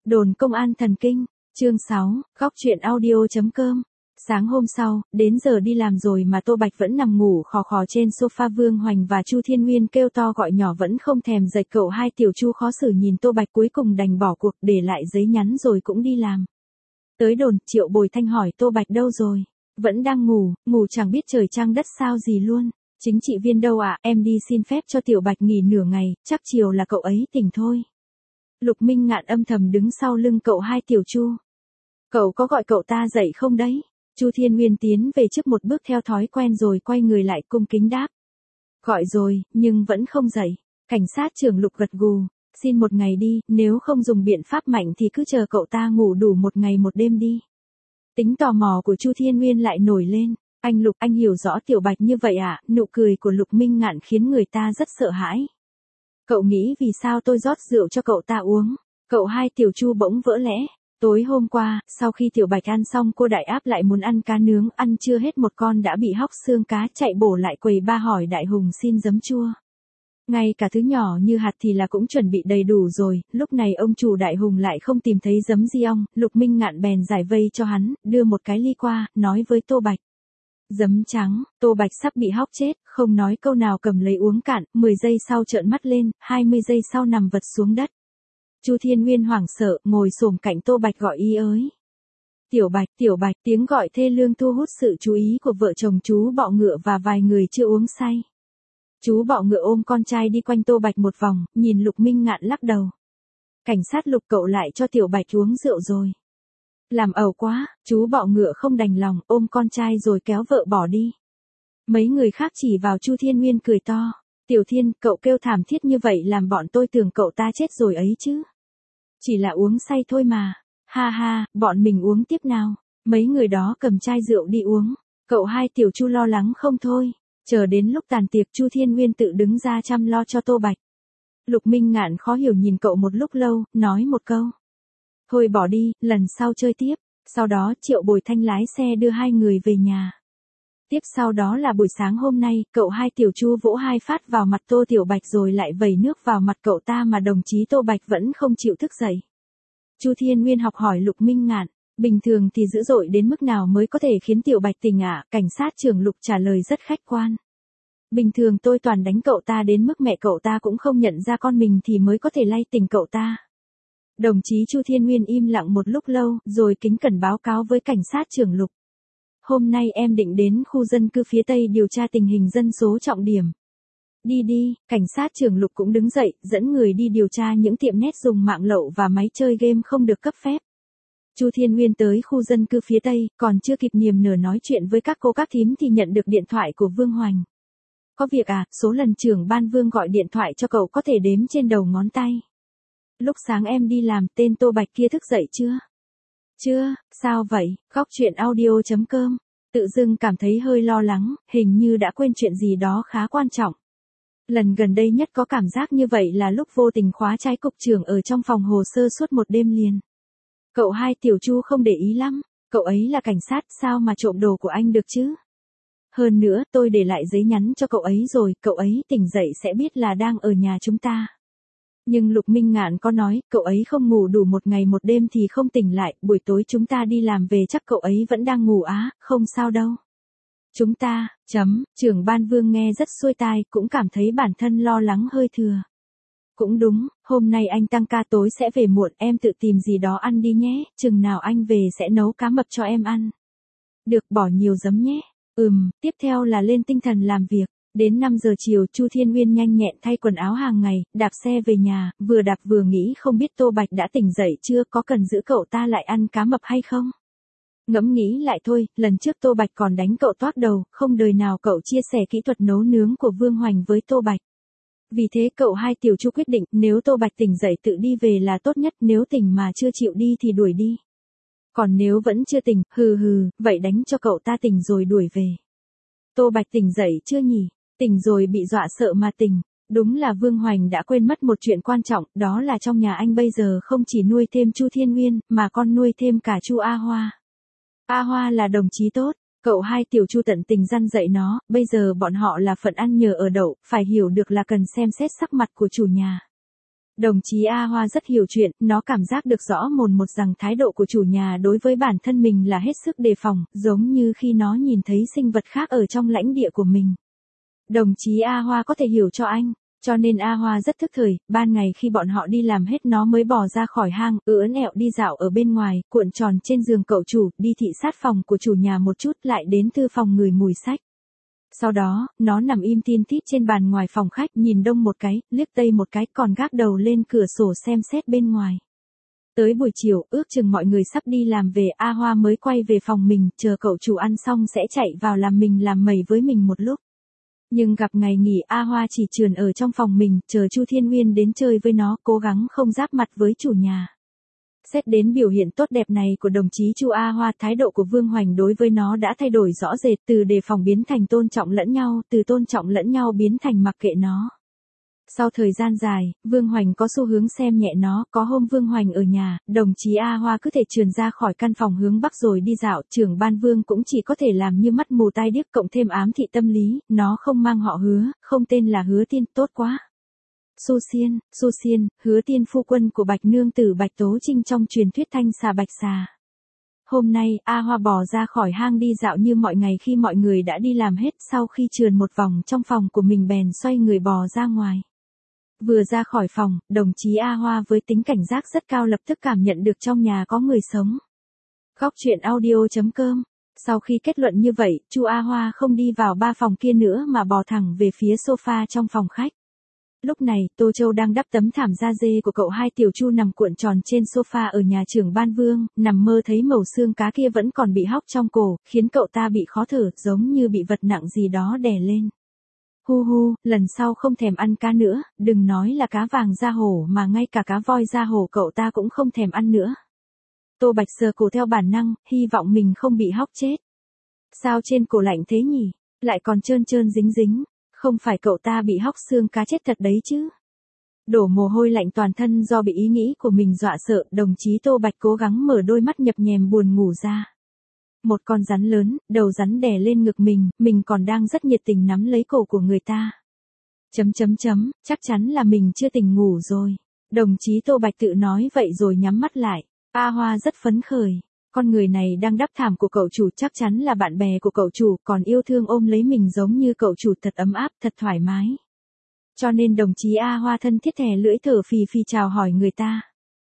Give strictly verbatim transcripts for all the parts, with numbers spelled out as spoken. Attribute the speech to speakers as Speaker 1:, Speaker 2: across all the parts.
Speaker 1: Đồn công an thần kinh, chương sáu, góc truyện audio chấm com. Sáng hôm sau, đến giờ đi làm rồi mà Tô Bạch vẫn nằm ngủ khò khò trên sofa. Vương Hoành và Chu Thiên Nguyên kêu to gọi nhỏ vẫn không thèm dậy. Cậu hai tiểu Chu khó xử nhìn Tô Bạch cuối cùng đành bỏ cuộc, để lại giấy nhắn rồi cũng đi làm. Tới đồn, Triệu Bồi Thanh hỏi Tô Bạch đâu rồi? Vẫn đang ngủ, ngủ chẳng biết trời trăng đất sao gì luôn. Chính trị viên đâu ạ? À? Em đi xin phép cho Tiểu Bạch nghỉ nửa ngày, chắc chiều là cậu ấy tỉnh thôi. Lục Minh Ngạn âm thầm đứng sau lưng cậu hai tiểu Chu. Cậu có gọi cậu ta dậy không đấy? Chu Thiên Nguyên tiến về trước một bước theo thói quen rồi quay người lại cung kính đáp. Gọi rồi, nhưng vẫn không dậy. Cảnh sát trưởng Lục gật gù. Xin một ngày đi, nếu không dùng biện pháp mạnh thì cứ chờ cậu ta ngủ đủ một ngày một đêm đi. Tính tò mò của Chu Thiên Nguyên lại nổi lên. Anh Lục, anh hiểu rõ Tiểu Bạch như vậy à? Nụ cười của Lục Minh Ngạn khiến người ta rất sợ hãi. Cậu nghĩ vì sao tôi rót rượu cho cậu ta uống? Cậu hai tiểu Chu bỗng vỡ lẽ. Tối hôm qua, sau khi Tiểu Bạch ăn xong cô đại áp lại muốn ăn cá nướng, ăn chưa hết một con đã bị hóc xương cá, chạy bổ lại quầy ba hỏi Đại Hùng xin giấm chua. Ngay cả thứ nhỏ như hạt thì là cũng chuẩn bị đầy đủ rồi, lúc này ông chủ Đại Hùng lại không tìm thấy giấm di ong, Lục Minh Ngạn bèn giải vây cho hắn, đưa một cái ly qua, nói với Tô Bạch. Giấm trắng. Tô Bạch sắp bị hóc chết, không nói câu nào cầm lấy uống cạn, mười giây sau trợn mắt lên, hai mươi giây sau nằm vật xuống đất. Chu Thiên Nguyên hoảng sợ, ngồi xổm cạnh Tô Bạch gọi y ới. Tiểu Bạch, Tiểu Bạch, tiếng gọi thê lương thu hút sự chú ý của vợ chồng chú Bọ Ngựa và vài người chưa uống say. Chú Bọ Ngựa ôm con trai đi quanh Tô Bạch một vòng, nhìn Lục Minh Ngạn lắc đầu. Cảnh sát Lục, cậu lại cho Tiểu Bạch uống rượu rồi. Làm ẩu quá, chú Bọ Ngựa không đành lòng, ôm con trai rồi kéo vợ bỏ đi. Mấy người khác chỉ vào Chu Thiên Nguyên cười to. Tiểu Thiên, cậu kêu thảm thiết như vậy làm bọn tôi tưởng cậu ta chết rồi ấy chứ. Chỉ là uống say thôi mà. Ha ha, bọn mình uống tiếp nào. Mấy người đó cầm chai rượu đi uống. Cậu hai tiểu Chu lo lắng không thôi. Chờ đến lúc tàn tiệc Chu Thiên Nguyên tự đứng ra chăm lo cho Tô Bạch. Lục Minh Ngạn khó hiểu nhìn cậu một lúc lâu, nói một câu. Thôi bỏ đi, lần sau chơi tiếp. Sau đó Triệu Bồi Thanh lái xe đưa hai người về nhà. Tiếp sau đó là buổi sáng hôm nay, cậu hai tiểu Chu vỗ hai phát vào mặt Tô Tiểu Bạch rồi lại vẩy nước vào mặt cậu ta mà đồng chí Tô Bạch vẫn không chịu thức dậy. Chu Thiên Nguyên học hỏi Lục Minh Ngạn, bình thường thì dữ dội đến mức nào mới có thể khiến Tiểu Bạch tỉnh ạ? À? Cảnh sát trưởng Lục trả lời rất khách quan. Bình thường tôi toàn đánh cậu ta đến mức mẹ cậu ta cũng không nhận ra con mình thì mới có thể lay tỉnh cậu ta. Đồng chí Chu Thiên Nguyên im lặng một lúc lâu, rồi kính cẩn báo cáo với cảnh sát trưởng Lục. Hôm nay em định đến khu dân cư phía Tây điều tra tình hình dân số trọng điểm. Đi đi, cảnh sát trưởng Lục cũng đứng dậy, dẫn người đi điều tra những tiệm net dùng mạng lậu và máy chơi game không được cấp phép. Chu Thiên Nguyên tới khu dân cư phía Tây, còn chưa kịp niềm nở nói chuyện với các cô các thím thì nhận được điện thoại của Vương Hoành. Có việc à? Số lần trưởng ban Vương gọi điện thoại cho cậu có thể đếm trên đầu ngón tay. Lúc sáng em đi làm, tên Tô Bạch kia thức dậy chưa? Chưa, sao vậy? Góc truyện audio chấm com. Tự dưng cảm thấy hơi lo lắng, hình như đã quên chuyện gì đó khá quan trọng. Lần gần đây nhất có cảm giác như vậy là lúc vô tình khóa trái cục trưởng ở trong phòng hồ sơ suốt một đêm liền. Cậu hai tiểu Chu không để ý lắm, cậu ấy là cảnh sát sao mà trộm đồ của anh được chứ? Hơn nữa tôi để lại giấy nhắn cho cậu ấy rồi, cậu ấy tỉnh dậy sẽ biết là đang ở nhà chúng ta. Nhưng Lục Minh Ngạn có nói, cậu ấy không ngủ đủ một ngày một đêm thì không tỉnh lại, buổi tối chúng ta đi làm về chắc cậu ấy vẫn đang ngủ á, không sao đâu. Chúng ta, chấm, trưởng ban Vương nghe rất xuôi tai, cũng cảm thấy bản thân lo lắng hơi thừa. Cũng đúng, hôm nay anh tăng ca tối sẽ về muộn, em tự tìm gì đó ăn đi nhé, chừng nào anh về sẽ nấu cá mập cho em ăn. Được, bỏ nhiều giấm nhé. Ừm, tiếp theo là lên tinh thần làm việc. Đến năm giờ chiều Chu Thiên Nguyên nhanh nhẹn thay quần áo hàng ngày, đạp xe về nhà, vừa đạp vừa nghĩ không biết Tô Bạch đã tỉnh dậy chưa, có cần giữ cậu ta lại ăn cá mập hay không? Ngẫm nghĩ lại thôi, lần trước Tô Bạch còn đánh cậu toác đầu, không đời nào cậu chia sẻ kỹ thuật nấu nướng của Vương Hoành với Tô Bạch. Vì thế cậu hai tiểu Chu quyết định, nếu Tô Bạch tỉnh dậy tự đi về là tốt nhất, nếu tỉnh mà chưa chịu đi thì đuổi đi. Còn nếu vẫn chưa tỉnh, hừ hừ, vậy đánh cho cậu ta tỉnh rồi đuổi về. Tô Bạch tỉnh dậy chưa nhỉ? Tỉnh rồi bị dọa sợ mà tỉnh. Đúng là Vương Hoành đã quên mất một chuyện quan trọng, đó là trong nhà anh bây giờ không chỉ nuôi thêm Chu Thiên Nguyên, mà còn nuôi thêm cả Chu A Hoa. A Hoa là đồng chí tốt, cậu hai tiểu Chu tận tình răn dạy nó, bây giờ bọn họ là phận ăn nhờ ở đậu, phải hiểu được là cần xem xét sắc mặt của chủ nhà. Đồng chí A Hoa rất hiểu chuyện, nó cảm giác được rõ mồn một rằng thái độ của chủ nhà đối với bản thân mình là hết sức đề phòng, giống như khi nó nhìn thấy sinh vật khác ở trong lãnh địa của mình. Đồng chí A Hoa có thể hiểu cho anh, cho nên A Hoa rất thức thời, ban ngày khi bọn họ đi làm hết nó mới bò ra khỏi hang, ưỡn ẹo đi dạo ở bên ngoài, cuộn tròn trên giường cậu chủ, đi thị sát phòng của chủ nhà một chút lại đến thư phòng ngửi mùi sách. Sau đó, nó nằm im tin tít trên bàn ngoài phòng khách, nhìn đông một cái, liếc tây một cái, còn gác đầu lên cửa sổ xem xét bên ngoài. Tới buổi chiều, ước chừng mọi người sắp đi làm về, A Hoa mới quay về phòng mình, chờ cậu chủ ăn xong sẽ chạy vào làm mình làm mẩy với mình một lúc. Nhưng gặp ngày nghỉ, A Hoa chỉ trườn ở trong phòng mình, chờ Chu Thiên Nguyên đến chơi với nó, cố gắng không giáp mặt với chủ nhà. Xét đến biểu hiện tốt đẹp này của đồng chí Chu A Hoa, thái độ của Vương Hoành đối với nó đã thay đổi rõ rệt, từ đề phòng biến thành tôn trọng lẫn nhau, từ tôn trọng lẫn nhau biến thành mặc kệ nó. Sau thời gian dài, Vương Hoành có xu hướng xem nhẹ nó, có hôm Vương Hoành ở nhà, đồng chí A Hoa cứ thể trườn ra khỏi căn phòng hướng bắc rồi đi dạo, trưởng ban Vương cũng chỉ có thể làm như mắt mù tai điếc, cộng thêm ám thị tâm lý, nó không mang họ Hứa, không tên là Hứa Tiên, tốt quá. Su Xiên, Su Xiên, Hứa Tiên phu quân của Bạch Nương tử Bạch Tố Trinh trong truyền thuyết thanh xà bạch xà. Hôm nay, A Hoa bò ra khỏi hang đi dạo như mọi ngày khi mọi người đã đi làm hết, sau khi trườn một vòng trong phòng của mình bèn xoay người bò ra ngoài. Vừa ra khỏi phòng, đồng chí A Hoa với tính cảnh giác rất cao lập tức cảm nhận được trong nhà có người sống. Góc truyện audio chấm com. Sau khi kết luận như vậy, Chu A Hoa không đi vào ba phòng kia nữa mà bò thẳng về phía sofa trong phòng khách. Lúc này, Tô Châu đang đắp tấm thảm da dê của cậu hai tiểu Chu nằm cuộn tròn trên sofa ở nhà trưởng ban Vương, nằm mơ thấy mẩu xương cá kia vẫn còn bị hóc trong cổ, khiến cậu ta bị khó thở, giống như bị vật nặng gì đó đè lên. Hu hu, lần sau không thèm ăn cá nữa, đừng nói là cá vàng da hổ mà ngay cả cá voi da hổ cậu ta cũng không thèm ăn nữa. Tô Bạch sờ cổ theo bản năng, hy vọng mình không bị hóc chết. Sao trên cổ lạnh thế nhỉ, lại còn trơn trơn dính dính, không phải cậu ta bị hóc xương cá chết thật đấy chứ. Đổ mồ hôi lạnh toàn thân do bị ý nghĩ của mình dọa sợ, đồng chí Tô Bạch cố gắng mở đôi mắt nhập nhèm buồn ngủ ra. Một con rắn lớn, đầu rắn đè lên ngực mình, mình còn đang rất nhiệt tình nắm lấy cổ của người ta. Chấm chấm chấm, chắc chắn là mình chưa tỉnh ngủ rồi. Đồng chí Tô Bạch tự nói vậy rồi nhắm mắt lại. A Hoa rất phấn khởi. Con người này đang đắp thảm của cậu chủ chắc chắn là bạn bè của cậu chủ, còn yêu thương ôm lấy mình giống như cậu chủ, thật ấm áp, thật thoải mái. Cho nên đồng chí A Hoa thân thiết thè lưỡi thở phì phì chào hỏi người ta.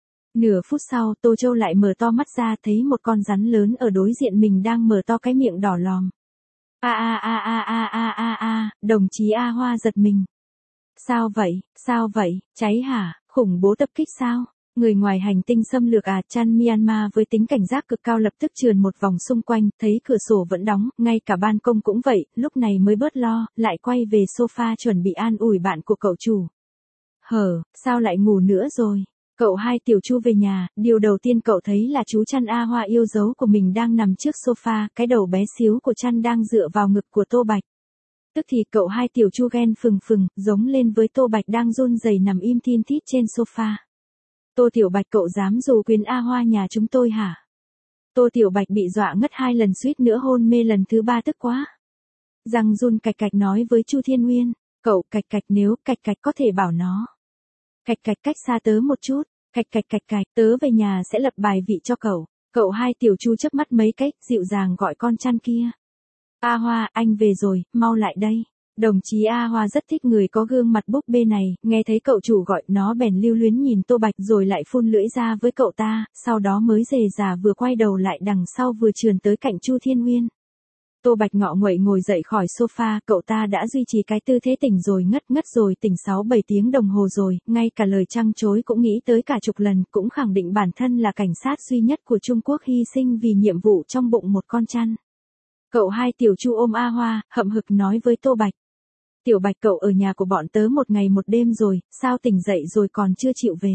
Speaker 1: Nửa phút sau, Tô Châu lại mở to mắt ra thấy một con rắn lớn ở đối diện mình đang mở to cái miệng đỏ lòm. A a a a a a a a, đồng chí A Hoa giật mình. Sao vậy, sao vậy, cháy hả, khủng bố tập kích sao? Người ngoài hành tinh xâm lược à? Chan Myanmar với tính cảnh giác cực cao lập tức trườn một vòng xung quanh, thấy cửa sổ vẫn đóng, ngay cả ban công cũng vậy, lúc này mới bớt lo, lại quay về sofa chuẩn bị an ủi bạn của cậu chủ. Hở, sao lại ngủ nữa rồi? Cậu hai tiểu Chu về nhà, điều đầu tiên cậu thấy là chú chăn A Hoa yêu dấu của mình đang nằm trước sofa, cái đầu bé xíu của chăn đang dựa vào ngực của Tô Bạch. Tức thì cậu hai tiểu Chu ghen phừng phừng, giống lên với Tô Bạch đang run rẩy nằm im thin thít trên sofa. Tô Tiểu Bạch, cậu dám dù quyến A Hoa nhà chúng tôi hả? Tô Tiểu Bạch bị dọa ngất hai lần, suýt nữa hôn mê lần thứ ba, tức quá. Răng run cạch cạch nói với Chu Thiên Nguyên, cậu cạch cạch, nếu cạch cạch có thể bảo nó. Cạch cạch cách xa tớ một chút, cạch cạch cạch cạch, tớ về nhà sẽ lập bài vị cho cậu. Cậu hai tiểu Chu chớp mắt mấy cách, dịu dàng gọi con chăn kia. A Hoa, anh về rồi, mau lại đây. Đồng chí A Hoa rất thích người có gương mặt búp bê này, nghe thấy cậu chủ gọi nó bèn lưu luyến nhìn Tô Bạch rồi lại phun lưỡi ra với cậu ta, sau đó mới rề rà vừa quay đầu lại đằng sau vừa trườn tới cạnh Chu Thiên Nguyên. Tô Bạch ngọ nguậy ngồi dậy khỏi sofa, cậu ta đã duy trì cái tư thế tỉnh rồi ngất ngất rồi tỉnh sáu bảy tiếng đồng hồ rồi, ngay cả lời trăng trối cũng nghĩ tới cả chục lần, cũng khẳng định bản thân là cảnh sát duy nhất của Trung Quốc hy sinh vì nhiệm vụ trong bụng một con chăn. Cậu hai tiểu Chu ôm A Hoa, hậm hực nói với Tô Bạch. Tiểu Bạch, cậu ở nhà của bọn tớ một ngày một đêm rồi, sao tỉnh dậy rồi còn chưa chịu về?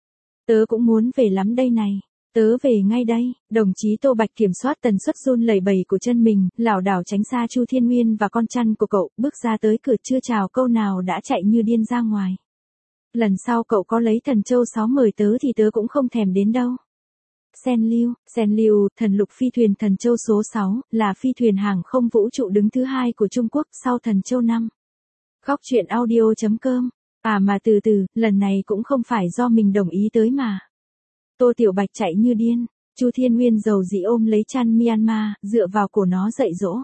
Speaker 1: Tớ cũng muốn về lắm đây này. Tớ về ngay đây. Đồng chí Tô Bạch kiểm soát tần suất run lẩy bẩy của chân mình, lảo đảo tránh xa Chu Thiên Nguyên và con chăn của cậu, bước ra tới cửa chưa chào câu nào đã chạy như điên ra ngoài. Lần sau cậu có lấy thần châu sáu mời tớ thì tớ cũng không thèm đến đâu. Sen Lưu, Sen Lưu, thần lục phi thuyền thần châu số sáu, là phi thuyền hàng không vũ trụ đứng thứ hai của Trung Quốc sau thần châu năm. Góc truyện audio chấm com À mà từ từ, lần này cũng không phải do mình đồng ý tới mà. Tô Tiểu Bạch chạy như điên, Chu Thiên Nguyên dầu dĩ ôm lấy chăn Myanmar, dựa vào cổ nó dạy dỗ.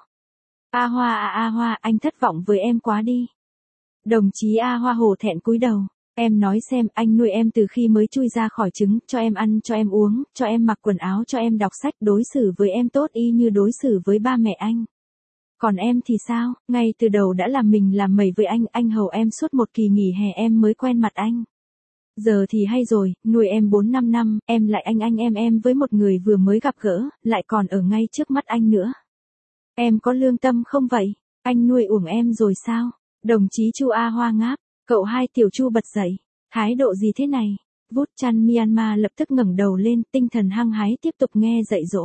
Speaker 1: A Hoa à A Hoa, anh thất vọng với em quá đi. Đồng chí A Hoa hổ thẹn cúi đầu, em nói xem, anh nuôi em từ khi mới chui ra khỏi trứng, cho em ăn, cho em uống, cho em mặc quần áo, cho em đọc sách, đối xử với em tốt y như đối xử với ba mẹ anh. Còn em thì sao, ngay từ đầu đã làm mình làm mẩy với anh, anh hầu em suốt một kỳ nghỉ hè em mới quen mặt anh. Giờ thì hay rồi, nuôi em bốn năm năm, em lại anh anh em em với một người vừa mới gặp gỡ, lại còn ở ngay trước mắt anh nữa. Em có lương tâm không vậy? Anh nuôi uổng em rồi sao? Đồng chí Chu A Hoa ngáp, cậu hai Tiểu Chu bật dậy, thái độ gì thế này? Vút chăn Myanmar lập tức ngẩng đầu lên, tinh thần hăng hái tiếp tục nghe dạy dỗ.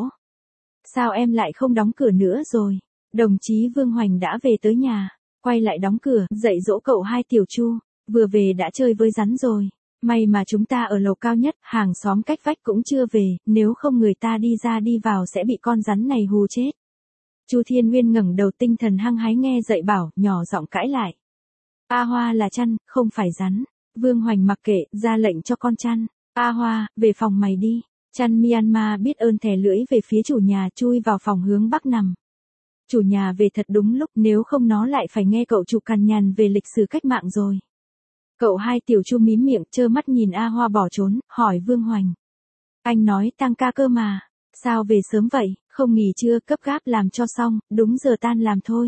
Speaker 1: Sao em lại không đóng cửa nữa rồi? Đồng chí Vương Hoành đã về tới nhà, quay lại đóng cửa, dạy dỗ cậu hai Tiểu Chu, vừa về đã chơi với rắn rồi. May mà chúng ta ở lầu cao nhất, hàng xóm cách vách cũng chưa về, nếu không người ta đi ra đi vào sẽ bị con rắn này hù chết. Chu Thiên Nguyên ngẩng đầu tinh thần hăng hái nghe dạy bảo, nhỏ giọng cãi lại. A Hoa là chăn, không phải rắn. Vương Hoành mặc kệ, ra lệnh cho con chăn. A Hoa, về phòng mày đi. Chăn Myanmar biết ơn thè lưỡi về phía chủ nhà, chui vào phòng hướng bắc nằm. Chủ nhà về thật đúng lúc, nếu không nó lại phải nghe cậu chủ cằn nhằn về lịch sử cách mạng rồi. Cậu hai Tiểu Chu mím miệng, trơ mắt nhìn A Hoa bỏ trốn, hỏi Vương Hoành. Anh nói tăng ca cơ mà, sao về sớm vậy, không nghỉ trưa, cấp gáp làm cho xong, đúng giờ tan làm thôi.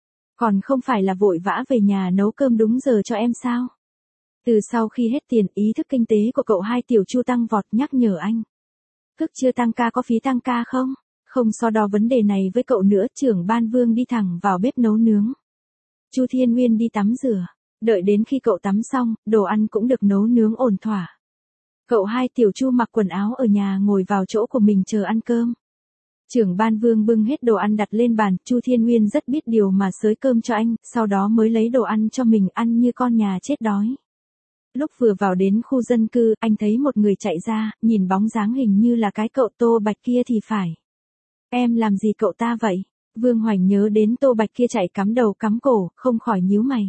Speaker 1: Còn không phải là vội vã về nhà nấu cơm đúng giờ cho em sao? Từ sau khi hết tiền, ý thức kinh tế của cậu hai Tiểu Chu tăng vọt, nhắc nhở anh. Cức chưa tăng ca có phí tăng ca không? Không so đo vấn đề này với cậu nữa, trưởng ban Vương đi thẳng vào bếp nấu nướng. Chu Thiên Nguyên đi tắm rửa. Đợi đến khi cậu tắm xong, đồ ăn cũng được nấu nướng ổn thỏa. Cậu hai Tiểu Chu mặc quần áo ở nhà ngồi vào chỗ của mình chờ ăn cơm. Trưởng ban Vương bưng hết đồ ăn đặt lên bàn, Chu Thiên Nguyên rất biết điều mà xới cơm cho anh, sau đó mới lấy đồ ăn cho mình ăn như con nhà chết đói. Lúc vừa vào đến khu dân cư, anh thấy một người chạy ra, nhìn bóng dáng hình như là cái cậu Tô Bạch kia thì phải. Em làm gì cậu ta vậy? Vương Hoành nhớ đến Tô Bạch kia chạy cắm đầu cắm cổ, không khỏi nhíu mày.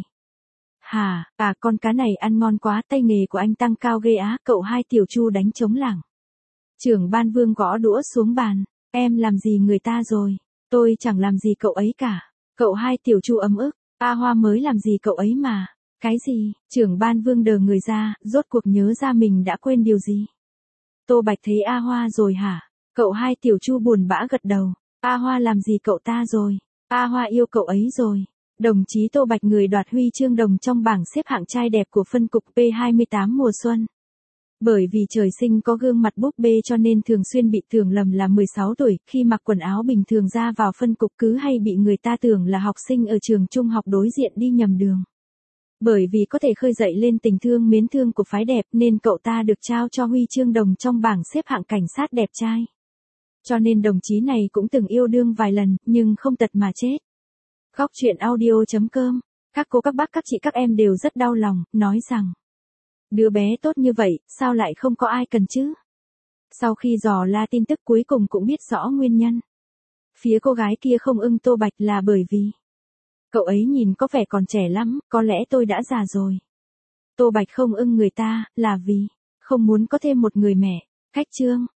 Speaker 1: Hà, à con cá này ăn ngon quá, tay nghề của anh tăng cao ghê á, cậu hai Tiểu Chu đánh trống lảng. Trưởng ban Vương gõ đũa xuống bàn, em làm gì người ta rồi, tôi chẳng làm gì cậu ấy cả. Cậu hai Tiểu Chu ấm ức, A Hoa mới làm gì cậu ấy mà. Cái gì, trưởng ban Vương đờ người ra, rốt cuộc nhớ ra mình đã quên điều gì. Tô Bạch thấy A Hoa rồi hả? Cậu hai Tiểu Chu buồn bã gật đầu, A Hoa làm gì cậu ta rồi, A Hoa yêu cậu ấy rồi. Đồng chí Tô Bạch người đoạt huy chương đồng trong bảng xếp hạng trai đẹp của phân cục P hai mươi tám mùa xuân. Bởi vì trời sinh có gương mặt búp bê cho nên thường xuyên bị tưởng lầm là mười sáu tuổi, khi mặc quần áo bình thường ra vào phân cục cứ hay bị người ta tưởng là học sinh ở trường trung học đối diện đi nhầm đường. Bởi vì có thể khơi dậy lên tình thương mến thương của phái đẹp nên cậu ta được trao cho huy chương đồng trong bảng xếp hạng cảnh sát đẹp trai. Cho nên đồng chí này cũng từng yêu đương vài lần, nhưng không tật mà chết. Góc truyện audio.com, các cô các bác các chị các em đều rất đau lòng, nói rằng đứa bé tốt như vậy, sao lại không có ai cần chứ? Sau khi dò la tin tức cuối cùng cũng biết rõ nguyên nhân. Phía cô gái kia không ưng Tô Bạch là bởi vì cậu ấy nhìn có vẻ còn trẻ lắm, có lẽ tôi đã già rồi. Tô Bạch không ưng người ta, là vì không muốn có thêm một người mẹ. Khách chương.